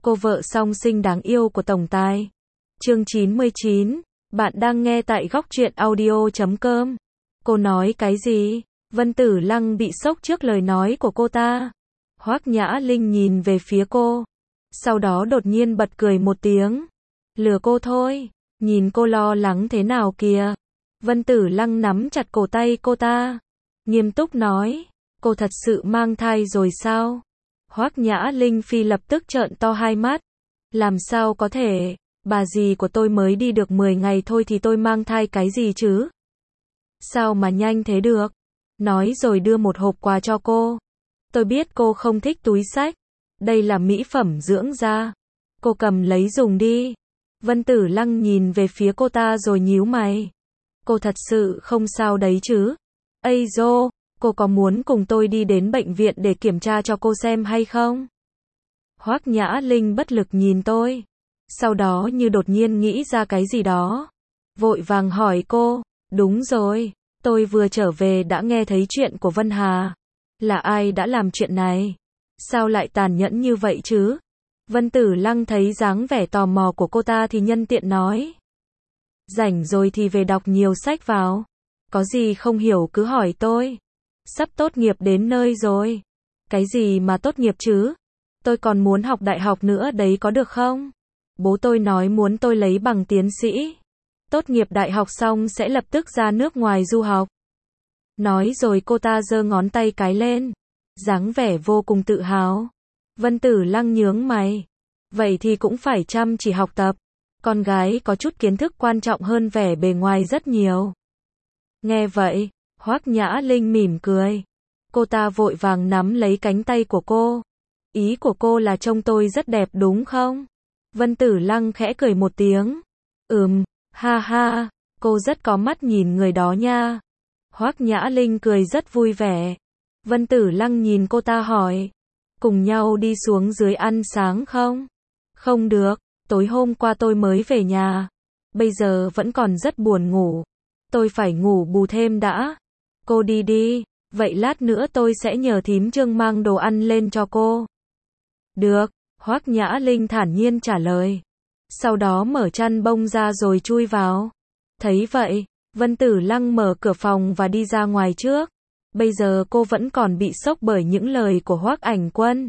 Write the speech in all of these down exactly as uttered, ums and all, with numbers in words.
cô vợ song sinh đáng yêu của tổng tài. Chương chín mươi chín, bạn đang nghe tại góc truyện audio chấm com. Cô nói cái gì? Vân Tử Lăng bị sốc trước lời nói của cô ta. Hoắc Nhã Linh nhìn về phía cô, sau đó đột nhiên bật cười một tiếng. Lừa cô thôi, nhìn cô lo lắng thế nào kìa. Vân Tử Lăng nắm chặt cổ tay cô ta, nghiêm túc nói, cô thật sự mang thai rồi sao? Hoắc Nhã Linh Phi lập tức trợn to hai mắt. Làm sao có thể, bà dì của tôi mới đi được mười ngày thôi thì tôi mang thai cái gì chứ? Sao mà nhanh thế được? Nói rồi đưa một hộp quà cho cô. Tôi biết cô không thích túi xách. Đây là mỹ phẩm dưỡng da. Cô cầm lấy dùng đi. Vân Tử Lăng nhìn về phía cô ta rồi nhíu mày. Cô thật sự không sao đấy chứ? Ây dô, cô có muốn cùng tôi đi đến bệnh viện để kiểm tra cho cô xem hay không? Hoắc Nhã Linh bất lực nhìn tôi. Sau đó như đột nhiên nghĩ ra cái gì đó. Vội vàng hỏi cô, đúng rồi, tôi vừa trở về đã nghe thấy chuyện của Vân Hà. Là ai đã làm chuyện này? Sao lại tàn nhẫn như vậy chứ? Vân Tử Lăng thấy dáng vẻ tò mò của cô ta thì nhân tiện nói. Rảnh rồi thì về đọc nhiều sách vào. Có gì không hiểu cứ hỏi tôi. Sắp tốt nghiệp đến nơi rồi. Cái gì mà tốt nghiệp chứ? Tôi còn muốn học đại học nữa đấy có được không? Bố tôi nói muốn tôi lấy bằng tiến sĩ. Tốt nghiệp đại học xong sẽ lập tức ra nước ngoài du học. Nói rồi cô ta giơ ngón tay cái lên. Dáng vẻ vô cùng tự hào. Vân Tử Lăng nhướng mày. Vậy thì cũng phải chăm chỉ học tập. Con gái có chút kiến thức quan trọng hơn vẻ bề ngoài rất nhiều. Nghe vậy, Hoắc Nhã Linh mỉm cười. Cô ta vội vàng nắm lấy cánh tay của cô. Ý của cô là trông tôi rất đẹp đúng không? Vân Tử Lăng khẽ cười một tiếng. Ừm, ha ha, cô rất có mắt nhìn người đó nha. Hoắc Nhã Linh cười rất vui vẻ. Vân Tử Lăng nhìn cô ta hỏi. Cùng nhau đi xuống dưới ăn sáng không? Không được, tối hôm qua tôi mới về nhà. Bây giờ vẫn còn rất buồn ngủ. Tôi phải ngủ bù thêm đã. Cô đi đi, vậy lát nữa tôi sẽ nhờ thím Trương mang đồ ăn lên cho cô. Được, Hoắc Nhã Linh thản nhiên trả lời. Sau đó mở chăn bông ra rồi chui vào. Thấy vậy, Vân Tử Lăng mở cửa phòng và đi ra ngoài trước. Bây giờ cô vẫn còn bị sốc bởi những lời của Hoắc Ảnh Quân.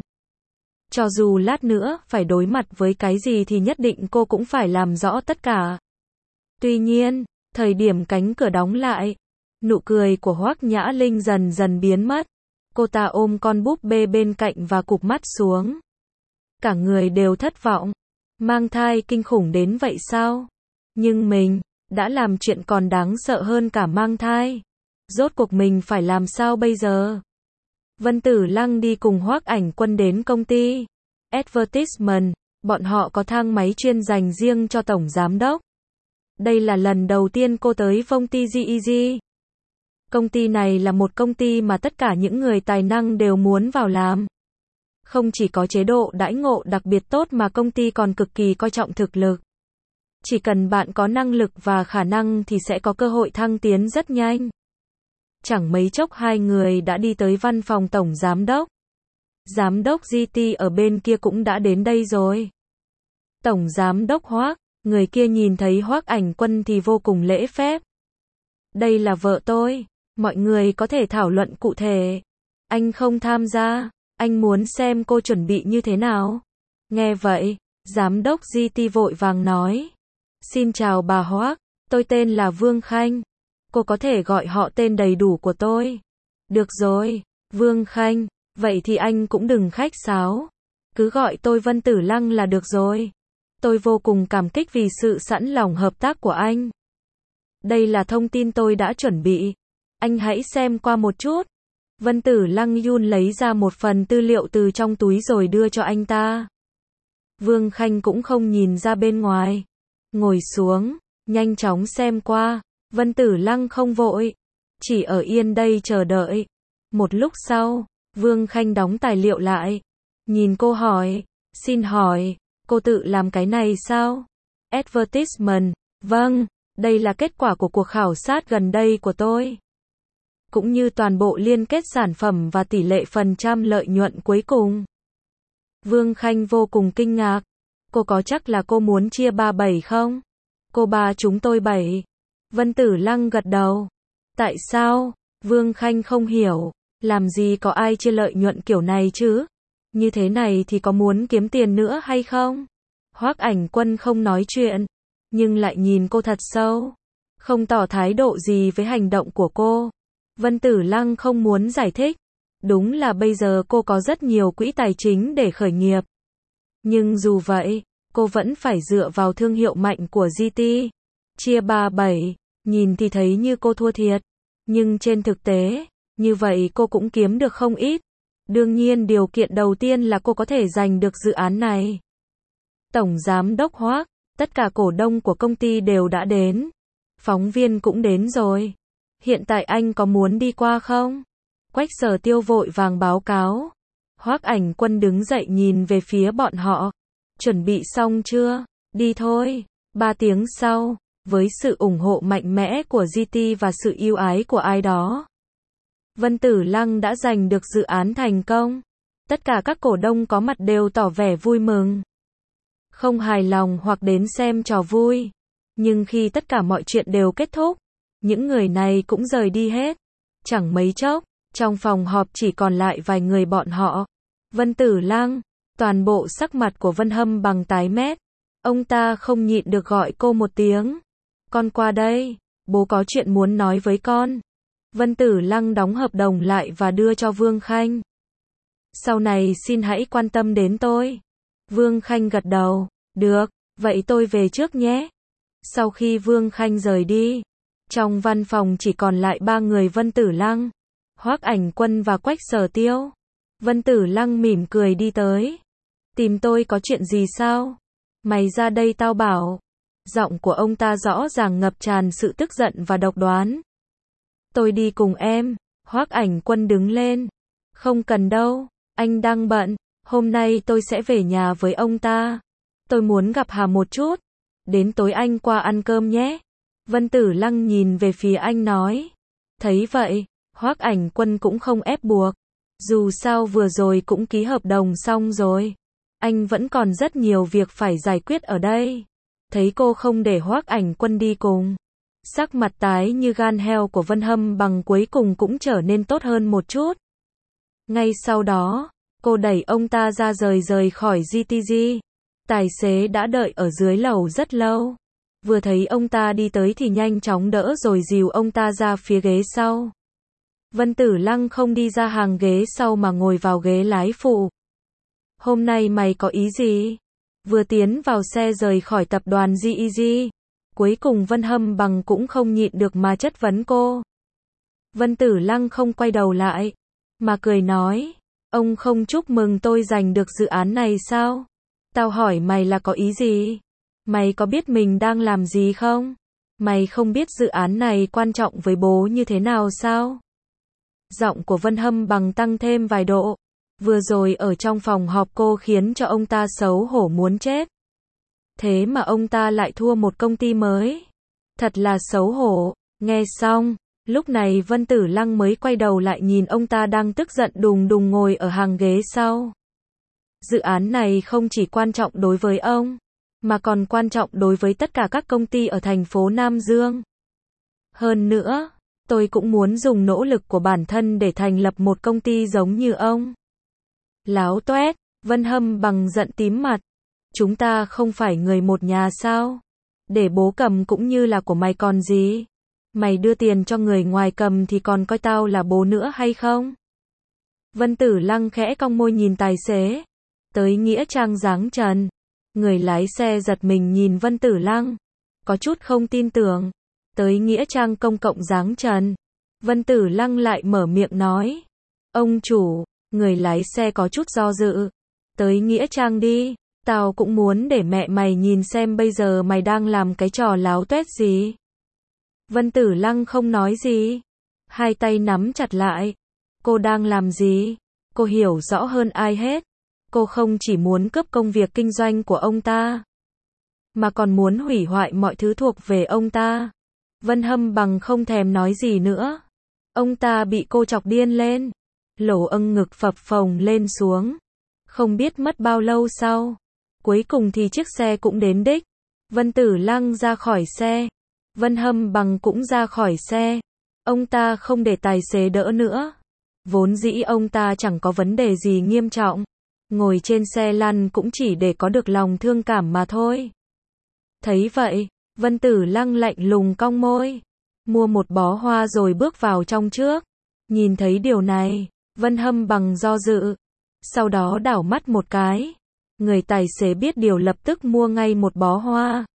Cho dù lát nữa phải đối mặt với cái gì thì nhất định cô cũng phải làm rõ tất cả. Tuy nhiên, thời điểm cánh cửa đóng lại, nụ cười của Hoắc Nhã Linh dần dần biến mất. Cô ta ôm con búp bê bên cạnh và cụp mắt xuống. Cả người đều thất vọng. Mang thai kinh khủng đến vậy sao? Nhưng mình đã làm chuyện còn đáng sợ hơn cả mang thai. Rốt cuộc mình phải làm sao bây giờ? Vân Tử Lăng đi cùng Hoắc Ảnh Quân đến công ty Advertisement, bọn họ có thang máy chuyên dành riêng cho tổng giám đốc. Đây là lần đầu tiên cô tới công ty giê e giê. Công ty này là một công ty mà tất cả những người tài năng đều muốn vào làm. Không chỉ có chế độ đãi ngộ đặc biệt tốt mà công ty còn cực kỳ coi trọng thực lực. Chỉ cần bạn có năng lực và khả năng thì sẽ có cơ hội thăng tiến rất nhanh. Chẳng mấy chốc hai người đã đi tới văn phòng tổng giám đốc. Giám đốc giê tê ở bên kia cũng đã đến đây rồi. Tổng giám đốc Hoắc, người kia nhìn thấy Hoắc Ảnh Quân thì vô cùng lễ phép. Đây là vợ tôi, mọi người có thể thảo luận cụ thể. Anh không tham gia, anh muốn xem cô chuẩn bị như thế nào. Nghe vậy, giám đốc giê tê vội vàng nói. Xin chào bà Hoắc, tôi tên là Vương Khanh. Cô có thể gọi họ tên đầy đủ của tôi. Được rồi, Vương Khanh, vậy thì anh cũng đừng khách sáo. Cứ gọi tôi Vân Tử Lăng là được rồi. Tôi vô cùng cảm kích vì sự sẵn lòng hợp tác của anh. Đây là thông tin tôi đã chuẩn bị. Anh hãy xem qua một chút. Vân Tử Lăng Yun lấy ra một phần tư liệu từ trong túi rồi đưa cho anh ta. Vương Khanh cũng không nhìn ra bên ngoài. Ngồi xuống, nhanh chóng xem qua. Vân Tử Lăng không vội. Chỉ ở yên đây chờ đợi. Một lúc sau, Vương Khanh đóng tài liệu lại. Nhìn cô hỏi. Xin hỏi, cô tự làm cái này sao? Advertisement. Vâng, đây là kết quả của cuộc khảo sát gần đây của tôi. Cũng như toàn bộ liên kết sản phẩm và tỷ lệ phần trăm lợi nhuận cuối cùng. Vương Khanh vô cùng kinh ngạc. Cô có chắc là cô muốn chia ba bảy không? Cô ba chúng tôi bảy. Vân Tử Lăng gật đầu. Tại sao? Vương Khanh không hiểu. Làm gì có ai chia lợi nhuận kiểu này chứ? Như thế này thì có muốn kiếm tiền nữa hay không? Hoắc Ảnh Quân không nói chuyện, nhưng lại nhìn cô thật sâu, không tỏ thái độ gì với hành động của cô. Vân Tử Lăng không muốn giải thích. Đúng là bây giờ cô có rất nhiều quỹ tài chính để khởi nghiệp. Nhưng dù vậy, cô vẫn phải dựa vào thương hiệu mạnh của giê tê. Chia ba bảy, nhìn thì thấy như cô thua thiệt. Nhưng trên thực tế, như vậy cô cũng kiếm được không ít. Đương nhiên điều kiện đầu tiên là cô có thể giành được dự án này. Tổng Giám đốc Hoắc, tất cả cổ đông của công ty đều đã đến. Phóng viên cũng đến rồi. Hiện tại anh có muốn đi qua không? Quách Sở Tiêu vội vàng báo cáo. Hoắc Ảnh Quân đứng dậy nhìn về phía bọn họ. Chuẩn bị xong chưa? Đi thôi. Ba tiếng sau, với sự ủng hộ mạnh mẽ của giê tê và sự yêu ái của ai đó, Vân Tử Lăng đã giành được dự án thành công. Tất cả các cổ đông có mặt đều tỏ vẻ vui mừng, không hài lòng hoặc đến xem trò vui. Nhưng khi tất cả mọi chuyện đều kết thúc, những người này cũng rời đi hết. Chẳng mấy chốc, trong phòng họp chỉ còn lại vài người bọn họ. Vân Tử Lăng, toàn bộ sắc mặt của Vân Hâm Bằng tái mét. Ông ta không nhịn được gọi cô một tiếng. Con qua đây, bố có chuyện muốn nói với con. Vân Tử Lăng đóng hợp đồng lại và đưa cho Vương Khanh. Sau này xin hãy quan tâm đến tôi. Vương Khanh gật đầu. Được, vậy tôi về trước nhé. Sau khi Vương Khanh rời đi, trong văn phòng chỉ còn lại ba người Vân Tử Lăng, Hoắc Ảnh Quân và Quách Sở Tiêu. Vân Tử Lăng mỉm cười đi tới. Tìm tôi có chuyện gì sao? Mày ra đây tao bảo. Giọng của ông ta rõ ràng ngập tràn sự tức giận và độc đoán. Tôi đi cùng em. Hoắc Ảnh Quân đứng lên. Không cần đâu, anh đang bận. Hôm nay tôi sẽ về nhà với ông ta. Tôi muốn gặp Hà một chút. Đến tối anh qua ăn cơm nhé. Vân Tử Lăng nhìn về phía anh nói. Thấy vậy, Hoắc Ảnh Quân cũng không ép buộc. Dù sao vừa rồi cũng ký hợp đồng xong rồi. Anh vẫn còn rất nhiều việc phải giải quyết ở đây. Thấy cô không để Hoắc Ảnh Quân đi cùng, sắc mặt tái như gan heo của Vân Hâm Bằng cuối cùng cũng trở nên tốt hơn một chút. Ngay sau đó, cô đẩy ông ta ra rời rời khỏi giê tê giê. Tài xế đã đợi ở dưới lầu rất lâu. Vừa thấy ông ta đi tới thì nhanh chóng đỡ rồi dìu ông ta ra phía ghế sau. Vân Tử Lăng không đi ra hàng ghế sau mà ngồi vào ghế lái phụ. Hôm nay mày có ý gì? Vừa tiến vào xe rời khỏi tập đoàn giê e giê, cuối cùng Vân Hâm Bằng cũng không nhịn được mà chất vấn cô. Vân Tử Lăng không quay đầu lại, mà cười nói, ông không chúc mừng tôi giành được dự án này sao? Tao hỏi mày là có ý gì? Mày có biết mình đang làm gì không? Mày không biết dự án này quan trọng với bố như thế nào sao? Giọng của Vân Hâm Bằng tăng thêm vài độ. Vừa rồi ở trong phòng họp cô khiến cho ông ta xấu hổ muốn chết. Thế mà ông ta lại thua một công ty mới. Thật là xấu hổ. Nghe xong, lúc này Vân Tử Lăng mới quay đầu lại nhìn ông ta đang tức giận đùng đùng ngồi ở hàng ghế sau. Dự án này không chỉ quan trọng đối với ông, mà còn quan trọng đối với tất cả các công ty ở thành phố Nam Dương. Hơn nữa, tôi cũng muốn dùng nỗ lực của bản thân để thành lập một công ty giống như ông. Láo toét, Vân Hâm Bằng giận tím mặt. Chúng ta không phải người một nhà sao? Để bố cầm cũng như là của mày còn gì? Mày đưa tiền cho người ngoài cầm thì còn coi tao là bố nữa hay không? Vân Tử Lăng khẽ cong môi nhìn tài xế. Tới Nghĩa Trang Giáng Trần. Người lái xe giật mình nhìn Vân Tử Lăng. Có chút không tin tưởng. Tới Nghĩa Trang công cộng Giáng Trần. Vân Tử Lăng lại mở miệng nói. Ông chủ, người lái xe có chút do dự. Tới Nghĩa Trang đi. Tao cũng muốn để mẹ mày nhìn xem bây giờ mày đang làm cái trò láo tuét gì. Vân Tử Lăng không nói gì. Hai tay nắm chặt lại. Cô đang làm gì? Cô hiểu rõ hơn ai hết. Cô không chỉ muốn cướp công việc kinh doanh của ông ta, mà còn muốn hủy hoại mọi thứ thuộc về ông ta. Vân Hâm Bằng không thèm nói gì nữa. Ông ta bị cô chọc điên lên. Lỗ âng ngực phập phồng lên xuống. Không biết mất bao lâu sau, cuối cùng thì chiếc xe cũng đến đích. Vân Tử Lăng ra khỏi xe, Vân Hâm Bằng cũng ra khỏi xe. Ông ta không để tài xế đỡ nữa. Vốn dĩ ông ta chẳng có vấn đề gì nghiêm trọng. Ngồi trên xe lăn cũng chỉ để có được lòng thương cảm mà thôi. Thấy vậy, Vân Tử Lăng lạnh lùng cong môi, mua một bó hoa rồi bước vào trong trước. Nhìn thấy điều này, Vân Hâm Bằng do dự, sau đó đảo mắt một cái. Người tài xế biết điều lập tức mua ngay một bó hoa.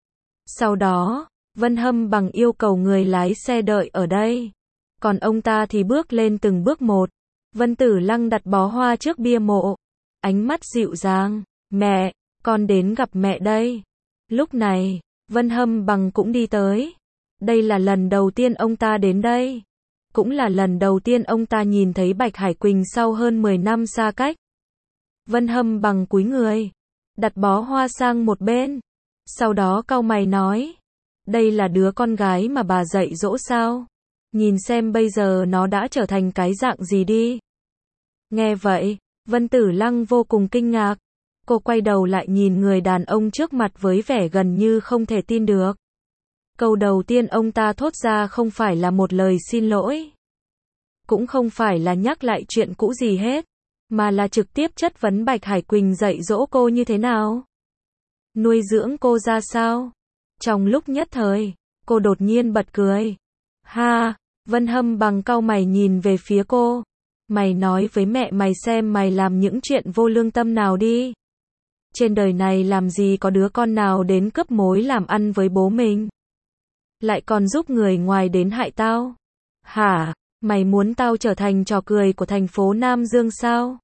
Sau đó, Vân Hâm Bằng yêu cầu người lái xe đợi ở đây. Còn ông ta thì bước lên từng bước một. Vân Tử Lăng đặt bó hoa trước bia mộ. Ánh mắt dịu dàng, mẹ, con đến gặp mẹ đây. Lúc này, Vân Hâm Bằng cũng đi tới. Đây là lần đầu tiên ông ta đến đây. Cũng là lần đầu tiên ông ta nhìn thấy Bạch Hải Quỳnh sau hơn mười năm xa cách. Vân Hâm Bằng cúi người, đặt bó hoa sang một bên. Sau đó cau mày nói, đây là đứa con gái mà bà dạy dỗ sao? Nhìn xem bây giờ nó đã trở thành cái dạng gì đi. Nghe vậy, Vân Tử Lăng vô cùng kinh ngạc. Cô quay đầu lại nhìn người đàn ông trước mặt với vẻ gần như không thể tin được. Câu đầu tiên ông ta thốt ra không phải là một lời xin lỗi. Cũng không phải là nhắc lại chuyện cũ gì hết. Mà là trực tiếp chất vấn Bạch Hải Quỳnh dạy dỗ cô như thế nào. Nuôi dưỡng cô ra sao. Trong lúc nhất thời, cô đột nhiên bật cười. Ha, Vân Hâm Bằng cau mày nhìn về phía cô. Mày nói với mẹ mày xem mày làm những chuyện vô lương tâm nào đi. Trên đời này làm gì có đứa con nào đến cướp mối làm ăn với bố mình. Lại còn giúp người ngoài đến hại tao. Hả, mày muốn tao trở thành trò cười của thành phố Nam Dương sao?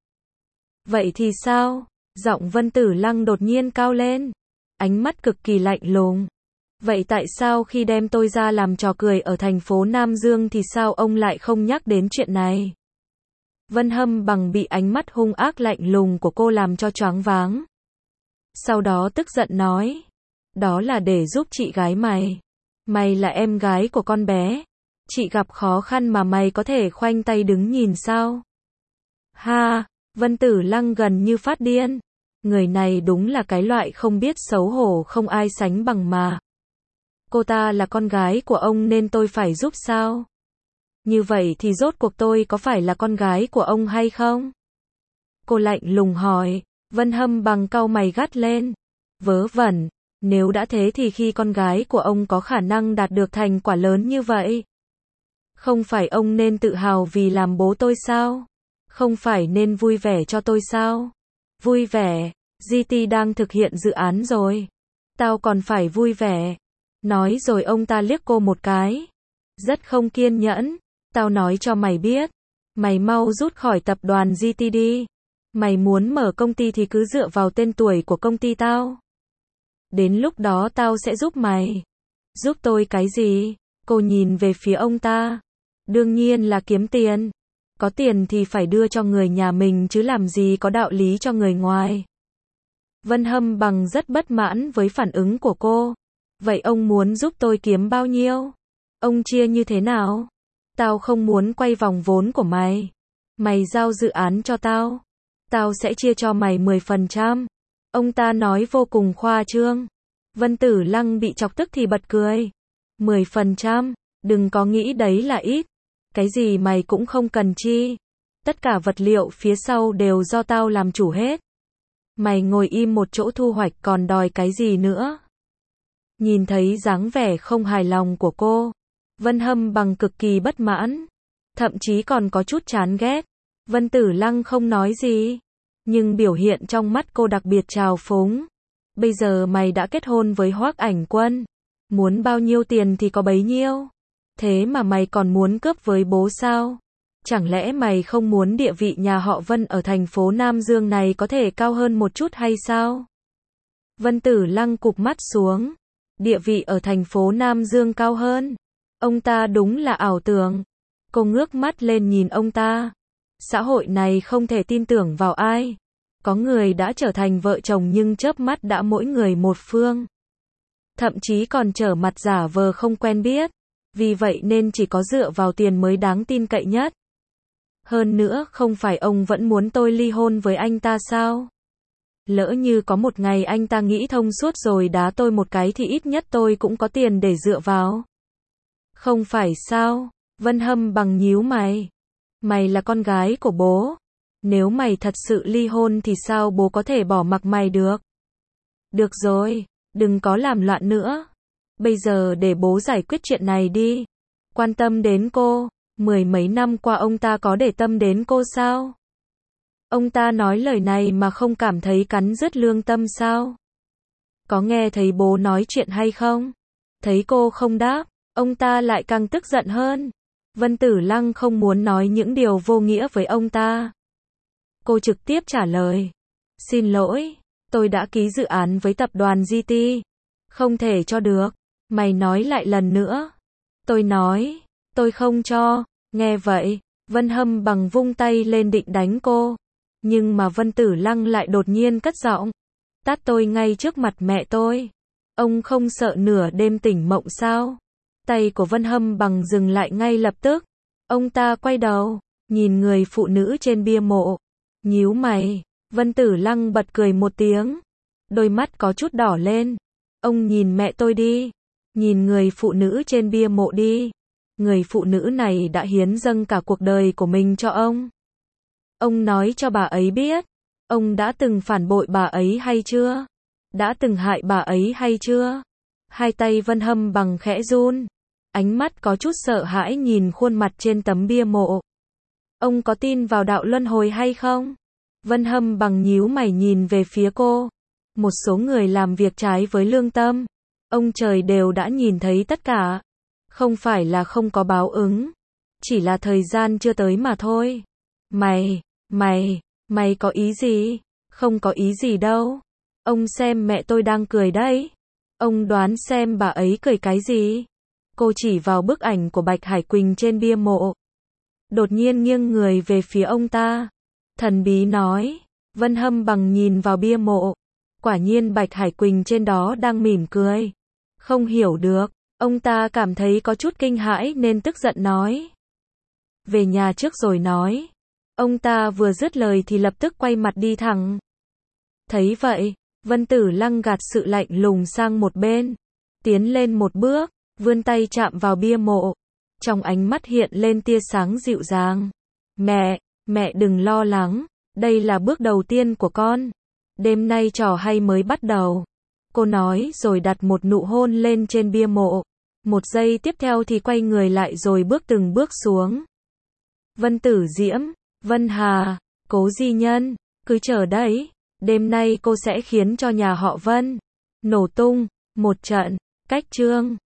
Vậy thì sao? Giọng Vân Tử Lăng đột nhiên cao lên. Ánh mắt cực kỳ lạnh lùng. Vậy tại sao khi đem tôi ra làm trò cười ở thành phố Nam Dương thì sao ông lại không nhắc đến chuyện này? Vân Hâm Bằng bị ánh mắt hung ác lạnh lùng của cô làm cho choáng váng. Sau đó tức giận nói. Đó là để giúp chị gái mày. Mày là em gái của con bé. Chị gặp khó khăn mà mày có thể khoanh tay đứng nhìn sao? Ha, Vân Tử Lăng gần như phát điên. Người này đúng là cái loại không biết xấu hổ không ai sánh bằng mà. Cô ta là con gái của ông nên tôi phải giúp sao? Như vậy thì rốt cuộc tôi có phải là con gái của ông hay không? Cô lạnh lùng hỏi. Vân Hâm Bằng cau mày gắt lên. Vớ vẩn, nếu đã thế thì khi con gái của ông có khả năng đạt được thành quả lớn như vậy, không phải ông nên tự hào vì làm bố tôi sao? Không phải nên vui vẻ cho tôi sao? Vui vẻ, giê tê đang thực hiện dự án rồi. Tao còn phải vui vẻ. Nói rồi ông ta liếc cô một cái. Rất không kiên nhẫn. Tao nói cho mày biết. Mày mau rút khỏi tập đoàn giê tê đi. Mày muốn mở công ty thì cứ dựa vào tên tuổi của công ty tao. Đến lúc đó tao sẽ giúp mày. Giúp tôi cái gì? Cô nhìn về phía ông ta. Đương nhiên là kiếm tiền. Có tiền thì phải đưa cho người nhà mình chứ làm gì có đạo lý cho người ngoài. Vân Hâm Bằng rất bất mãn với phản ứng của cô. Vậy ông muốn giúp tôi kiếm bao nhiêu? Ông chia như thế nào? Tao không muốn quay vòng vốn của mày. Mày giao dự án cho tao. Tao sẽ chia cho mày mười phần trăm. Ông ta nói vô cùng khoa trương. Vân Tử Lăng bị chọc tức thì bật cười. mười phần trăm, đừng có nghĩ đấy là ít. Cái gì mày cũng không cần chi. Tất cả vật liệu phía sau đều do tao làm chủ hết. Mày ngồi im một chỗ thu hoạch còn đòi cái gì nữa? Nhìn thấy dáng vẻ không hài lòng của cô, Vân Hâm Bằng cực kỳ bất mãn. Thậm chí còn có chút chán ghét. Vân Tử Lăng không nói gì. Nhưng biểu hiện trong mắt cô đặc biệt trào phúng. Bây giờ mày đã kết hôn với Hoắc Ảnh Quân. Muốn bao nhiêu tiền thì có bấy nhiêu. Thế mà mày còn muốn cướp với bố sao? Chẳng lẽ mày không muốn địa vị nhà họ Vân ở thành phố Nam Dương này có thể cao hơn một chút hay sao? Vân Tử Lăng cụp mắt xuống. Địa vị ở thành phố Nam Dương cao hơn. Ông ta đúng là ảo tưởng. Cô ngước mắt lên nhìn ông ta. Xã hội này không thể tin tưởng vào ai. Có người đã trở thành vợ chồng nhưng chớp mắt đã mỗi người một phương. Thậm chí còn trở mặt giả vờ không quen biết. Vì vậy nên chỉ có dựa vào tiền mới đáng tin cậy nhất. Hơn nữa không phải ông vẫn muốn tôi ly hôn với anh ta sao? Lỡ như có một ngày anh ta nghĩ thông suốt rồi đá tôi một cái thì ít nhất tôi cũng có tiền để dựa vào. Không phải sao? Vân Hâm Bằng nhíu mày. Mày là con gái của bố. Nếu mày thật sự ly hôn thì sao bố có thể bỏ mặc mày được? Được rồi, đừng có làm loạn nữa. Bây giờ để bố giải quyết chuyện này đi. Quan tâm đến cô, mười mấy năm qua ông ta có để tâm đến cô sao? Ông ta nói lời này mà không cảm thấy cắn rứt lương tâm sao? Có nghe thấy bố nói chuyện hay không? Thấy cô không đáp, ông ta lại càng tức giận hơn. Vân Tử Lăng không muốn nói những điều vô nghĩa với ông ta. Cô trực tiếp trả lời. Xin lỗi, tôi đã ký dự án với tập đoàn giê tê. Không thể cho được. Mày nói lại lần nữa. Tôi nói, tôi không cho. Nghe vậy, Vân Hâm Bằng vung tay lên định đánh cô. Nhưng mà Vân Tử Lăng lại đột nhiên cất giọng. Tát tôi ngay trước mặt mẹ tôi. Ông không sợ nửa đêm tỉnh mộng sao? Tay của Vân Hâm Bằng dừng lại ngay lập tức. Ông ta quay đầu, nhìn người phụ nữ trên bia mộ. Nhíu mày, Vân Tử Lăng bật cười một tiếng. Đôi mắt có chút đỏ lên. Ông nhìn mẹ tôi đi. Nhìn người phụ nữ trên bia mộ đi. Người phụ nữ này đã hiến dâng cả cuộc đời của mình cho ông. Ông nói cho bà ấy biết. Ông đã từng phản bội bà ấy hay chưa? Đã từng hại bà ấy hay chưa? Hai tay Vân Hâm Bằng khẽ run. Ánh mắt có chút sợ hãi nhìn khuôn mặt trên tấm bia mộ. Ông có tin vào đạo luân hồi hay không? Vân Hâm Bằng nhíu mày nhìn về phía cô. Một số người làm việc trái với lương tâm. Ông trời đều đã nhìn thấy tất cả. Không phải là không có báo ứng. Chỉ là thời gian chưa tới mà thôi. Mày, mày, mày có ý gì? Không có ý gì đâu. Ông xem mẹ tôi đang cười đấy. Ông đoán xem bà ấy cười cái gì? Cô chỉ vào bức ảnh của Bạch Hải Quỳnh trên bia mộ. Đột nhiên nghiêng người về phía ông ta. Thần bí nói. Vân Hâm Bằng nhìn vào bia mộ. Quả nhiên Bạch Hải Quỳnh trên đó đang mỉm cười. Không hiểu được. Ông ta cảm thấy có chút kinh hãi nên tức giận nói. Về nhà trước rồi nói. Ông ta vừa dứt lời thì lập tức quay mặt đi thẳng. Thấy vậy, Vân Tử Lăng gạt sự lạnh lùng sang một bên. Tiến lên một bước, vươn tay chạm vào bia mộ. Trong ánh mắt hiện lên tia sáng dịu dàng. Mẹ, mẹ đừng lo lắng. Đây là bước đầu tiên của con. Đêm nay trò hay mới bắt đầu. Cô nói rồi đặt một nụ hôn lên trên bia mộ. Một giây tiếp theo thì quay người lại rồi bước từng bước xuống. Vân Tử Diễm, Vân Hà, Cố Di Nhân, cứ chờ đấy. Đêm nay cô sẽ khiến cho nhà họ Vân nổ tung một trận. Cách chương